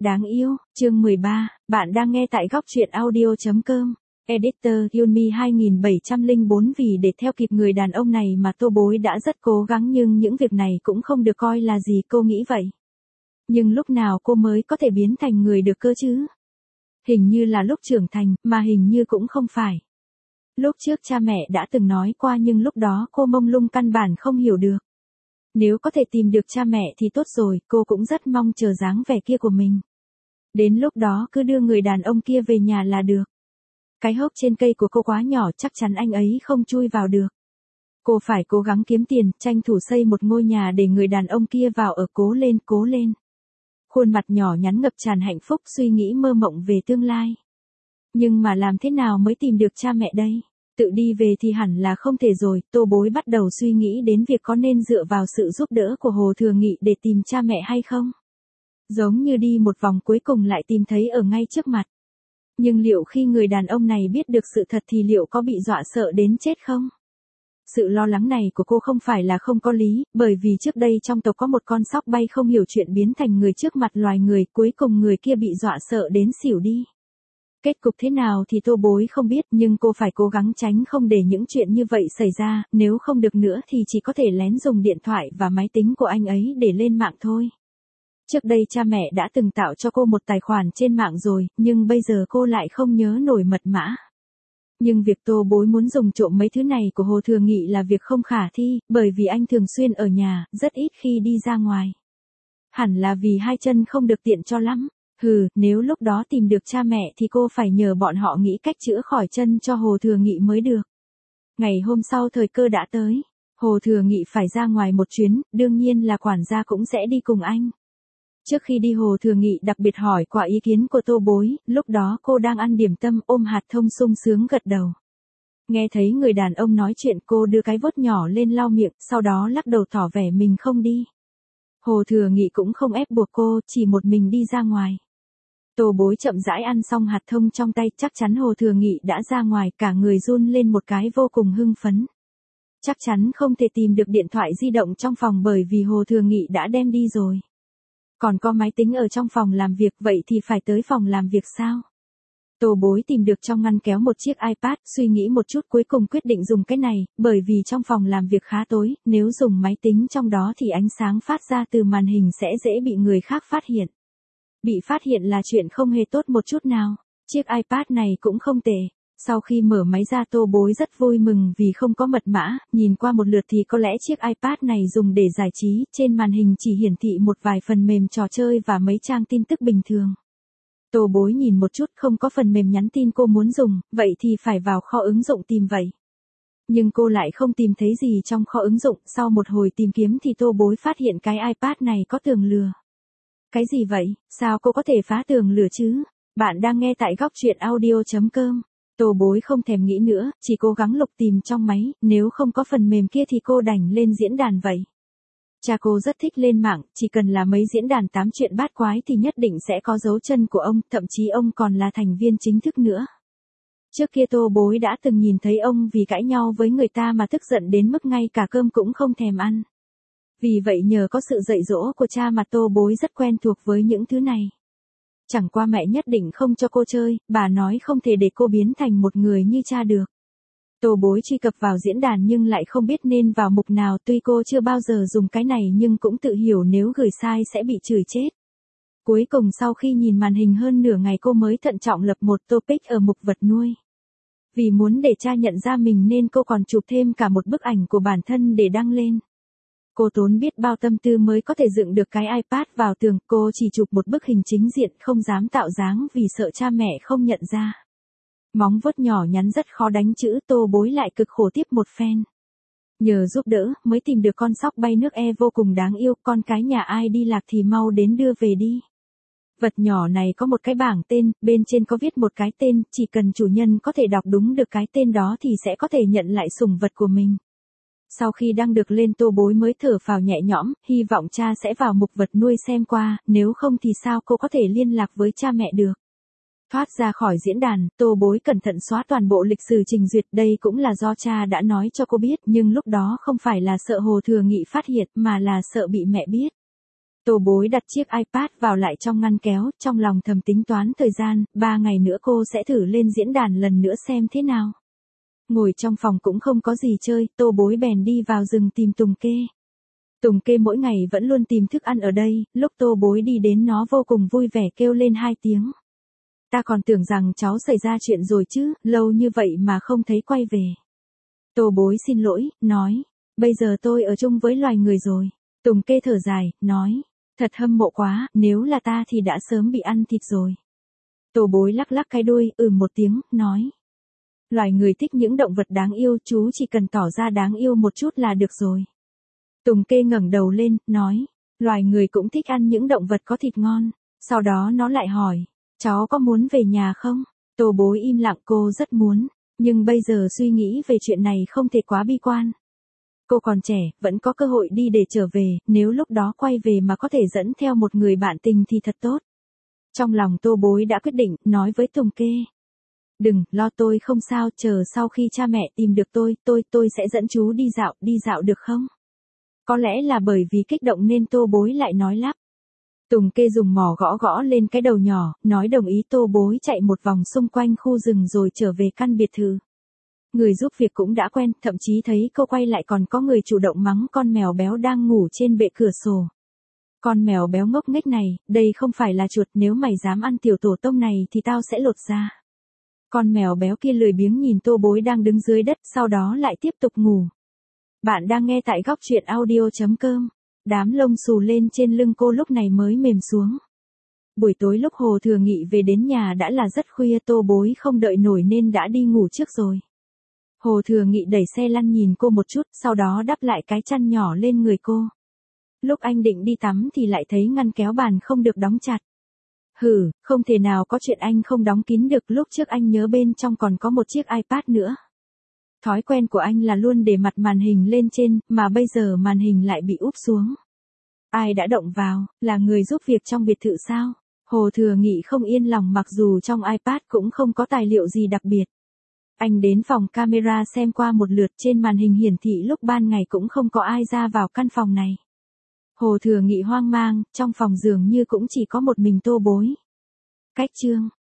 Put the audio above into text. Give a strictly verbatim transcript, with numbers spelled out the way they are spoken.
Đáng yêu, chương mười ba, bạn đang nghe tại góc truyện audio.com. Editor Yunmi hai bảy không bốn. Vì để theo kịp người đàn ông này mà Tô Bối đã rất cố gắng, nhưng những việc này cũng không được coi là gì, cô nghĩ vậy. Nhưng lúc nào cô mới có thể biến thành người được cơ chứ? Hình như là lúc trưởng thành, mà hình như cũng không phải. Lúc trước cha mẹ đã từng nói qua, nhưng lúc đó cô mông lung căn bản không hiểu được. Nếu có thể tìm được cha mẹ thì tốt rồi, cô cũng rất mong chờ dáng vẻ kia của mình. Đến lúc đó cứ đưa người đàn ông kia về nhà là được. Cái hốc trên cây của cô quá nhỏ, chắc chắn anh ấy không chui vào được. Cô phải cố gắng kiếm tiền, tranh thủ xây một ngôi nhà để người đàn ông kia vào ở. Cố lên, cố lên. Khuôn mặt nhỏ nhắn ngập tràn hạnh phúc, suy nghĩ mơ mộng về tương lai. Nhưng mà làm thế nào mới tìm được cha mẹ đây? Tự đi về thì hẳn là không thể rồi. Tô Bối bắt đầu suy nghĩ đến việc có nên dựa vào sự giúp đỡ của Hồ Thừa Nghị để tìm cha mẹ hay không. Giống như đi một vòng cuối cùng lại tìm thấy ở ngay trước mặt. Nhưng liệu khi người đàn ông này biết được sự thật thì liệu có bị dọa sợ đến chết không? Sự lo lắng này của cô không phải là không có lý, bởi vì trước đây trong tộc có một con sóc bay không hiểu chuyện biến thành người trước mặt loài người, cuối cùng người kia bị dọa sợ đến xỉu đi. Kết cục thế nào thì Tô Bối không biết, nhưng cô phải cố gắng tránh không để những chuyện như vậy xảy ra, nếu không được nữa thì chỉ có thể lén dùng điện thoại và máy tính của anh ấy để lên mạng thôi. Trước đây cha mẹ đã từng tạo cho cô một tài khoản trên mạng rồi, nhưng bây giờ cô lại không nhớ nổi mật mã. Nhưng việc Tô Bối muốn dùng trộm mấy thứ này của Hồ Thừa Nghị là việc không khả thi, bởi vì anh thường xuyên ở nhà, rất ít khi đi ra ngoài. Hẳn là vì hai chân không được tiện cho lắm. Hừ, nếu lúc đó tìm được cha mẹ thì cô phải nhờ bọn họ nghĩ cách chữa khỏi chân cho Hồ Thừa Nghị mới được. Ngày hôm sau thời cơ đã tới. Hồ Thừa Nghị phải ra ngoài một chuyến, đương nhiên là quản gia cũng sẽ đi cùng anh. Trước khi đi Hồ Thừa Nghị đặc biệt hỏi qua ý kiến của Tô Bối, lúc đó cô đang ăn điểm tâm ôm hạt thông sung sướng gật đầu. Nghe thấy người đàn ông nói chuyện, cô đưa cái vuốt nhỏ lên lau miệng, sau đó lắc đầu tỏ vẻ mình không đi. Hồ Thừa Nghị cũng không ép buộc cô, chỉ một mình đi ra ngoài. Tô Bối chậm rãi ăn xong hạt thông trong tay, chắc chắn Hồ Thừa Nghị đã ra ngoài, cả người run lên một cái vô cùng hưng phấn. Chắc chắn không thể tìm được điện thoại di động trong phòng bởi vì Hồ Thừa Nghị đã đem đi rồi. Còn có máy tính ở trong phòng làm việc, vậy thì phải tới phòng làm việc sao? Tô Bối tìm được trong ngăn kéo một chiếc iPad, suy nghĩ một chút cuối cùng quyết định dùng cái này, bởi vì trong phòng làm việc khá tối, nếu dùng máy tính trong đó thì ánh sáng phát ra từ màn hình sẽ dễ bị người khác phát hiện. Bị phát hiện là chuyện không hề tốt một chút nào. Chiếc iPad này cũng không tệ. Sau khi mở máy ra, Tô Bối rất vui mừng vì không có mật mã, nhìn qua một lượt thì có lẽ chiếc iPad này dùng để giải trí, trên màn hình chỉ hiển thị một vài phần mềm trò chơi và mấy trang tin tức bình thường. Tô Bối nhìn một chút, không có phần mềm nhắn tin cô muốn dùng, vậy thì phải vào kho ứng dụng tìm vậy. Nhưng cô lại không tìm thấy gì trong kho ứng dụng, sau một hồi tìm kiếm thì Tô Bối phát hiện cái iPad này có tường lửa. Cái gì vậy, sao cô có thể phá tường lửa chứ? Bạn đang nghe tại góc truyện audio.com. Tô Bối không thèm nghĩ nữa, chỉ cố gắng lục tìm trong máy, nếu không có phần mềm kia thì cô đành lên diễn đàn vậy. Cha cô rất thích lên mạng, chỉ cần là mấy diễn đàn tám chuyện bát quái thì nhất định sẽ có dấu chân của ông, thậm chí ông còn là thành viên chính thức nữa. Trước kia Tô Bối đã từng nhìn thấy ông vì cãi nhau với người ta mà tức giận đến mức ngay cả cơm cũng không thèm ăn. Vì vậy nhờ có sự dạy dỗ của cha mà Tô Bối rất quen thuộc với những thứ này. Chẳng qua mẹ nhất định không cho cô chơi, bà nói không thể để cô biến thành một người như cha được. Tô Bối truy cập vào diễn đàn nhưng lại không biết nên vào mục nào, tuy cô chưa bao giờ dùng cái này nhưng cũng tự hiểu nếu gửi sai sẽ bị chửi chết. Cuối cùng sau khi nhìn màn hình hơn nửa ngày cô mới thận trọng lập một topic ở mục vật nuôi. Vì muốn để cha nhận ra mình nên cô còn chụp thêm cả một bức ảnh của bản thân để đăng lên. Cô tốn biết bao tâm tư mới có thể dựng được cái iPad vào tường, cô chỉ chụp một bức hình chính diện, không dám tạo dáng vì sợ cha mẹ không nhận ra. Móng vuốt nhỏ nhắn rất khó đánh chữ, Tô Bối lại cực khổ tiếp một phen. Nhờ giúp đỡ, mới tìm được con sóc bay nước e vô cùng đáng yêu, con cái nhà ai đi lạc thì mau đến đưa về đi. Vật nhỏ này có một cái bảng tên, bên trên có viết một cái tên, chỉ cần chủ nhân có thể đọc đúng được cái tên đó thì sẽ có thể nhận lại sủng vật của mình. Sau khi đăng được lên, Tô Bối mới thở phào nhẹ nhõm, hy vọng cha sẽ vào mục vật nuôi xem qua, nếu không thì sao cô có thể liên lạc với cha mẹ được. Thoát ra khỏi diễn đàn, Tô Bối cẩn thận xóa toàn bộ lịch sử trình duyệt, đây cũng là do cha đã nói cho cô biết, nhưng lúc đó không phải là sợ Hồ Thừa Nghị phát hiện mà là sợ bị mẹ biết. Tô Bối đặt chiếc iPad vào lại trong ngăn kéo, trong lòng thầm tính toán thời gian, ba ngày nữa cô sẽ thử lên diễn đàn lần nữa xem thế nào. Ngồi trong phòng cũng không có gì chơi, Tô Bối bèn đi vào rừng tìm Tùng Kê. Tùng Kê mỗi ngày vẫn luôn tìm thức ăn ở đây, lúc Tô Bối đi đến nó vô cùng vui vẻ kêu lên hai tiếng. Ta còn tưởng rằng cháu xảy ra chuyện rồi chứ, lâu như vậy mà không thấy quay về. Tô Bối xin lỗi, nói, bây giờ tôi ở chung với loài người rồi. Tùng Kê thở dài, nói, thật hâm mộ quá, nếu là ta thì đã sớm bị ăn thịt rồi. Tô Bối lắc lắc cái đuôi, ừ một tiếng, nói. Loài người thích những động vật đáng yêu, chú chỉ cần tỏ ra đáng yêu một chút là được rồi. Tùng Kê ngẩng đầu lên, nói, loài người cũng thích ăn những động vật có thịt ngon. Sau đó nó lại hỏi, cháu có muốn về nhà không? Tô Bối im lặng, cô rất muốn, nhưng bây giờ suy nghĩ về chuyện này không thể quá bi quan. Cô còn trẻ, vẫn có cơ hội đi để trở về, nếu lúc đó quay về mà có thể dẫn theo một người bạn tình thì thật tốt. Trong lòng Tô Bối đã quyết định, nói với Tùng Kê. Đừng, lo tôi không sao, chờ sau khi cha mẹ tìm được tôi, tôi, tôi sẽ dẫn chú đi dạo, đi dạo được không? Có lẽ là bởi vì kích động nên Tô Bối lại nói lắp. Tùng Kê dùng mỏ gõ gõ lên cái đầu nhỏ, nói đồng ý. Tô Bối chạy một vòng xung quanh khu rừng rồi trở về căn biệt thự. Người giúp việc cũng đã quen, thậm chí thấy cô quay lại còn có người chủ động mắng con mèo béo đang ngủ trên bệ cửa sổ. Con mèo béo ngốc nghếch này, đây không phải là chuột, nếu mày dám ăn tiểu tổ tông này thì tao sẽ lột ra. Con mèo béo kia lười biếng nhìn Tô Bối đang đứng dưới đất, sau đó lại tiếp tục ngủ. Bạn đang nghe tại góc truyện audio chấm com. Đám lông xù lên trên lưng cô lúc này mới mềm xuống. Buổi tối lúc Hồ Thừa Nghị về đến nhà đã là rất khuya, Tô Bối không đợi nổi nên đã đi ngủ trước rồi. Hồ Thừa Nghị đẩy xe lăn nhìn cô một chút, sau đó đắp lại cái chăn nhỏ lên người cô. Lúc anh định đi tắm thì lại thấy ngăn kéo bàn không được đóng chặt. Hừ, không thể nào có chuyện anh không đóng kín được, lúc trước anh nhớ bên trong còn có một chiếc iPad nữa. Thói quen của anh là luôn để mặt màn hình lên trên, mà bây giờ màn hình lại bị úp xuống. Ai đã động vào, là người giúp việc trong biệt thự sao? Hồ Thừa Nghị không yên lòng mặc dù trong iPad cũng không có tài liệu gì đặc biệt. Anh đến phòng camera xem qua một lượt, trên màn hình hiển thị lúc ban ngày cũng không có ai ra vào căn phòng này. Hồ Thừa Nghị hoang mang, trong phòng dường như cũng chỉ có một mình Tô Bối. Cách chương